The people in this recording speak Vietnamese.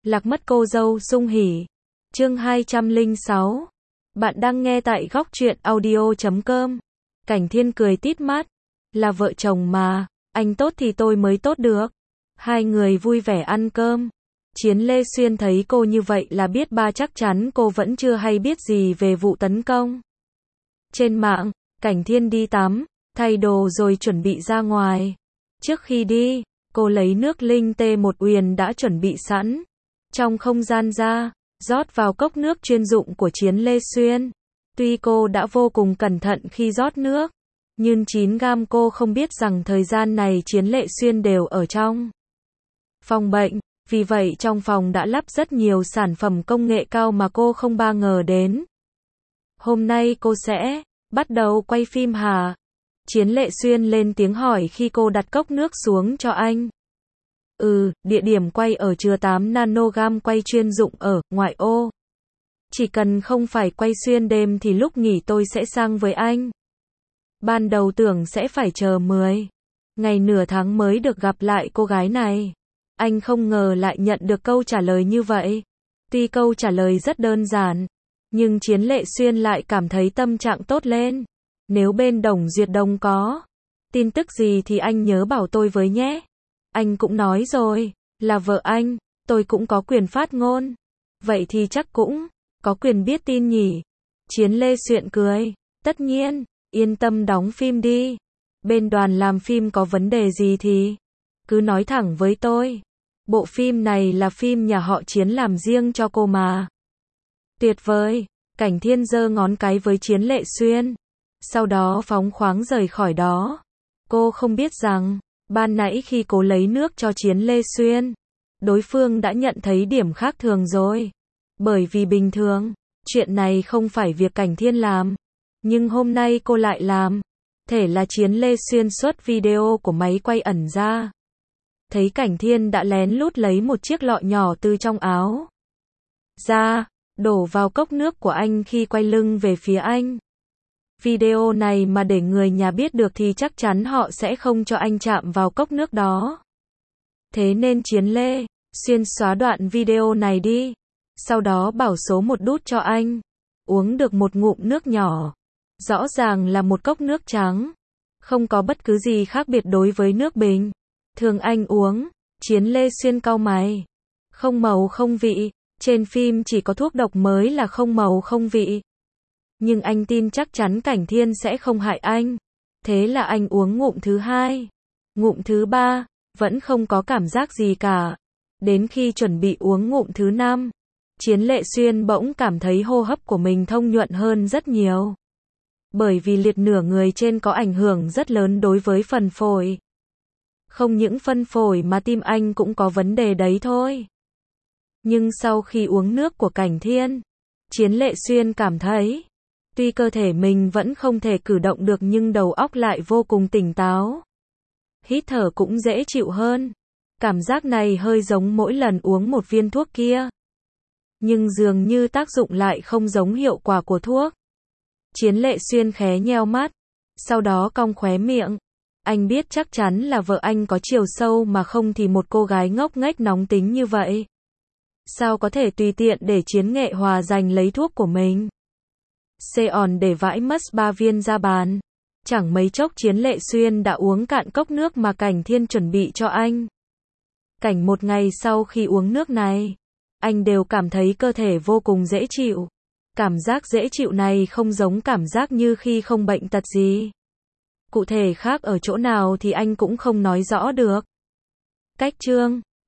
Lạc mất cô dâu sung hỉ. Chương 206. Bạn đang nghe tại góc truyện audio.com. Cảnh Thiên cười tít mắt. Là vợ chồng mà, anh tốt thì tôi mới tốt được. Hai người vui vẻ ăn cơm. Chiến Lê Xuyên thấy cô như vậy là biết ba chắc chắn cô vẫn chưa hay biết gì về vụ tấn công. Trên mạng, Cảnh Thiên đi tắm, thay đồ rồi chuẩn bị ra ngoài. Trước khi đi, cô lấy nước linh tê một uyển đã chuẩn bị sẵn. Trong không gian ra, rót vào cốc nước chuyên dụng của Chiến Lê Xuyên. Tuy cô đã vô cùng cẩn thận khi rót nước, nhưng 9 gam cô không biết rằng thời gian này Chiến Lê Xuyên đều ở trong phòng bệnh. Vì vậy trong phòng đã lắp rất nhiều sản phẩm công nghệ cao mà cô không bao ngờ đến. Hôm nay cô sẽ bắt đầu quay phim hả? Chiến Lê Xuyên lên tiếng hỏi khi cô đặt cốc nước xuống cho anh. Địa điểm quay ở chứa 8 nanogam quay chuyên dụng ở ngoại ô. Chỉ cần không phải quay xuyên đêm thì lúc nghỉ tôi sẽ sang với anh. Ban đầu tưởng sẽ phải chờ 10 ngày nửa tháng mới được gặp lại cô gái này. Anh không ngờ lại nhận được câu trả lời như vậy. Tuy câu trả lời rất đơn giản, nhưng Chiến Lê Xuyên lại cảm thấy tâm trạng tốt lên. Nếu bên Đồng Duyệt Đông có tin tức gì thì anh nhớ bảo tôi với nhé. Anh cũng nói rồi, là vợ anh, tôi cũng có quyền phát ngôn. Vậy thì chắc cũng có quyền biết tin nhỉ. Chiến Lê Xuyên cười. Tất nhiên, yên tâm đóng phim đi. Bên đoàn làm phim có vấn đề gì thì cứ nói thẳng với tôi. Bộ phim này là phim nhà họ Chiến làm riêng cho cô mà. Tuyệt vời. Cảnh Thiên giơ ngón cái với Chiến Lê Xuyên. Sau đó phóng khoáng rời khỏi đó. Cô không biết rằng, ban nãy khi cô lấy nước cho Chiến Lê Xuyên, đối phương đã nhận thấy điểm khác thường rồi. Bởi vì bình thường, chuyện này không phải việc Cảnh Thiên làm. Nhưng hôm nay cô lại làm. Thể là Chiến Lê Xuyên xuất video của máy quay ẩn ra. Thấy Cảnh Thiên đã lén lút lấy một chiếc lọ nhỏ từ trong áo ra, đổ vào cốc nước của anh khi quay lưng về phía anh. Video này mà để người nhà biết được thì chắc chắn họ sẽ không cho anh chạm vào cốc nước đó. Thế nên Chiến Lê Xuyên xóa đoạn video này đi. Sau đó bảo số 1 đút cho anh. Uống được một ngụm nước nhỏ. Rõ ràng là một cốc nước trắng. Không có bất cứ gì khác biệt đối với nước bình thường anh uống. Chiến Lê Xuyên cau mày. Không màu không vị. Trên phim chỉ có thuốc độc mới là không màu không vị. Nhưng anh tin chắc chắn Cảnh Thiên sẽ không hại anh. Thế là anh uống ngụm thứ 2. Ngụm thứ 3. Vẫn không có cảm giác gì cả. Đến khi chuẩn bị uống ngụm thứ 5. Chiến Lê Xuyên bỗng cảm thấy hô hấp của mình thông nhuận hơn rất nhiều. Bởi vì liệt nửa người trên có ảnh hưởng rất lớn đối với phần phổi. Không những phân phổi mà tim anh cũng có vấn đề đấy thôi. Nhưng sau khi uống nước của Cảnh Thiên, Chiến Lê Xuyên cảm thấy, tuy cơ thể mình vẫn không thể cử động được nhưng đầu óc lại vô cùng tỉnh táo. Hít thở cũng dễ chịu hơn. Cảm giác này hơi giống mỗi lần uống một viên thuốc kia. Nhưng dường như tác dụng lại không giống hiệu quả của thuốc. Chiến Lê Xuyên khé nheo mắt, sau đó cong khóe miệng. Anh biết chắc chắn là vợ anh có chiều sâu mà không thì một cô gái ngốc nghếch nóng tính như vậy. Sao có thể tùy tiện để Chiến Nghệ Hòa giành lấy thuốc của mình. Xeon để vãi mất 3 viên ra bàn. Chẳng mấy chốc Chiến Lê Xuyên đã uống cạn cốc nước mà Cảnh Thiên chuẩn bị cho anh. Cảnh một ngày sau khi uống nước này, anh đều cảm thấy cơ thể vô cùng dễ chịu. Cảm giác dễ chịu này không giống cảm giác như khi không bệnh tật gì. Cụ thể khác ở chỗ nào thì anh cũng không nói rõ được. Cách chương